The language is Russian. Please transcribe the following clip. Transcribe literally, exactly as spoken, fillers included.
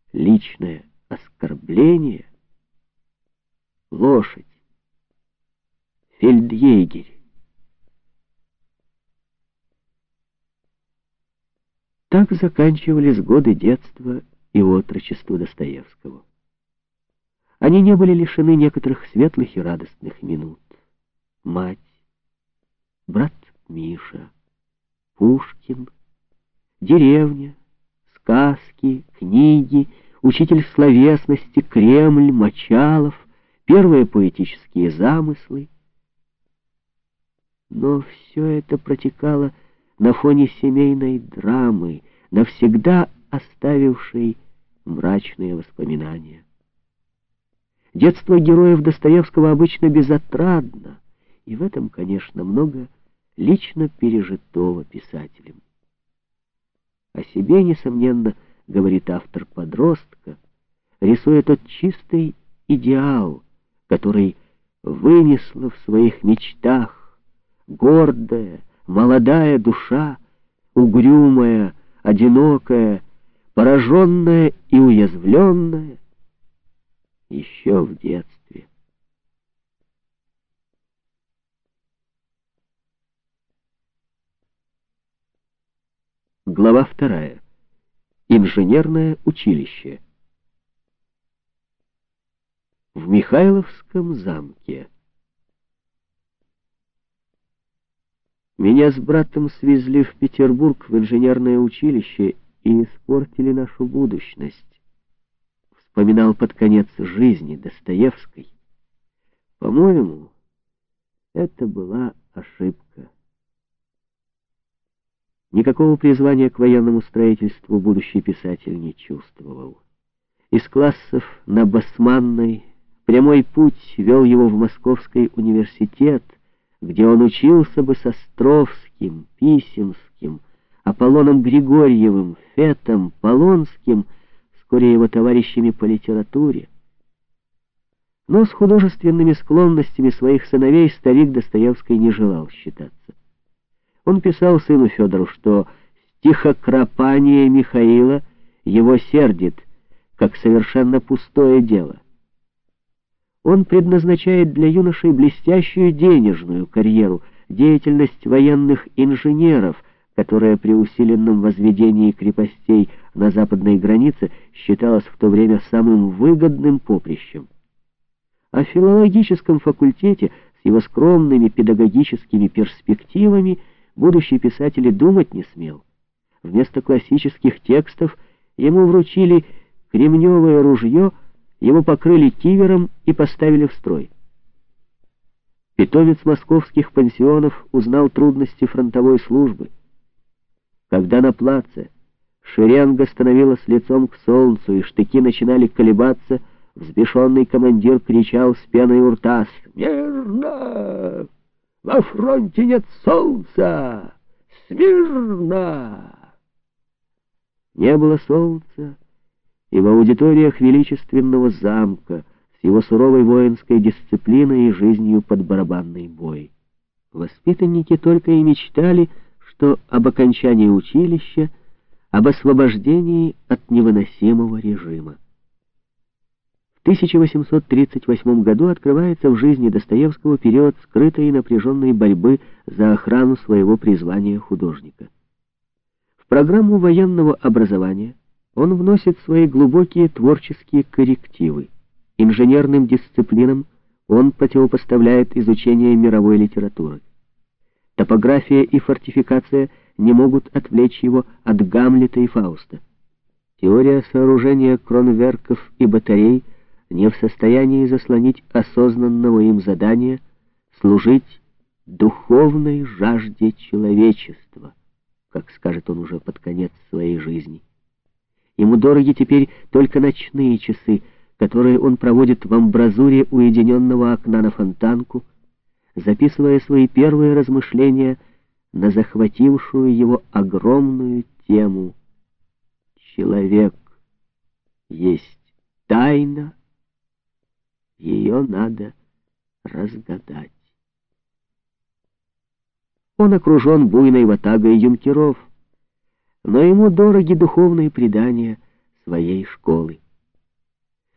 личное оскорбление, лошадь, фельдъегерь. Так заканчивались годы детства и отрочества Достоевского. Они не были лишены некоторых светлых и радостных минут. Мать, брат Миша, Пушкин, деревня, сказки, книги, учитель словесности, Кремль, Мочалов, первые поэтические замыслы. Но все это протекало на фоне семейной драмы, навсегда оставившей мрачные воспоминания. Детство героев Достоевского обычно безотрадно, и в этом, конечно, много лично пережитого писателем. О себе, несомненно, говорит автор подростка, рисуя тот чистый идеал, который вынесла в своих мечтах гордая, молодая душа, угрюмая, одинокая, пораженная и уязвленная еще в детстве. Глава вторая. Инженерное училище. В Михайловском замке. Меня с братом свезли в Петербург в инженерное училище и испортили нашу будущность. Вспоминал под конец жизни Достоевской. По-моему, это была ошибка. Никакого призвания к военному строительству будущий писатель не чувствовал. Из классов на Басманной прямой путь вел его в Московский университет, где он учился бы с Островским, Писемским, Аполлоном Григорьевым, Фетом, Полонским, вскоре его товарищами по литературе. Но с художественными склонностями своих сыновей старик Достоевский не желал считаться. Он писал сыну Федору, что стихокропание Михаила его сердит, как совершенно пустое дело. Он предназначает для юношей блестящую денежную карьеру, деятельность военных инженеров, которая при усиленном возведении крепостей на западной границе считалась в то время самым выгодным поприщем. О филологическом факультете с его скромными педагогическими перспективами будущий писатель и думать не смел. Вместо классических текстов ему вручили кремневое ружье, его покрыли кивером и поставили в строй. Питомец московских пансионов узнал трудности фронтовой службы. Когда на плаце шеренга становилась лицом к солнцу и штыки начинали колебаться, взбешенный командир кричал с пеной у рта: «Смирно! На фронте нет солнца! Смирно!» Не было солнца и в аудиториях величественного замка с его суровой воинской дисциплиной и жизнью под барабанный бой. Воспитанники только и мечтали, что об окончании училища, об освобождении от невыносимого режима. В тысяча восемьсот тридцать восьмом году открывается в жизни Достоевского период скрытой и напряженной борьбы за охрану своего призвания художника. В программу военного образования он вносит свои глубокие творческие коррективы. Инженерным дисциплинам он противопоставляет изучение мировой литературы. Топография и фортификация не могут отвлечь его от Гамлета и Фауста. Теория сооружения кронверков и батарей не в состоянии заслонить осознанного им задания служить духовной жажде человечества, как скажет он уже под конец своей жизни. Ему дороги теперь только ночные часы, которые он проводит в амбразуре уединенного окна на Фонтанку, записывая свои первые размышления на захватившую его огромную тему «Человек есть тайна, ее надо разгадать». Он окружен буйной ватагой юнкеров, но ему дороги духовные предания, своей школы.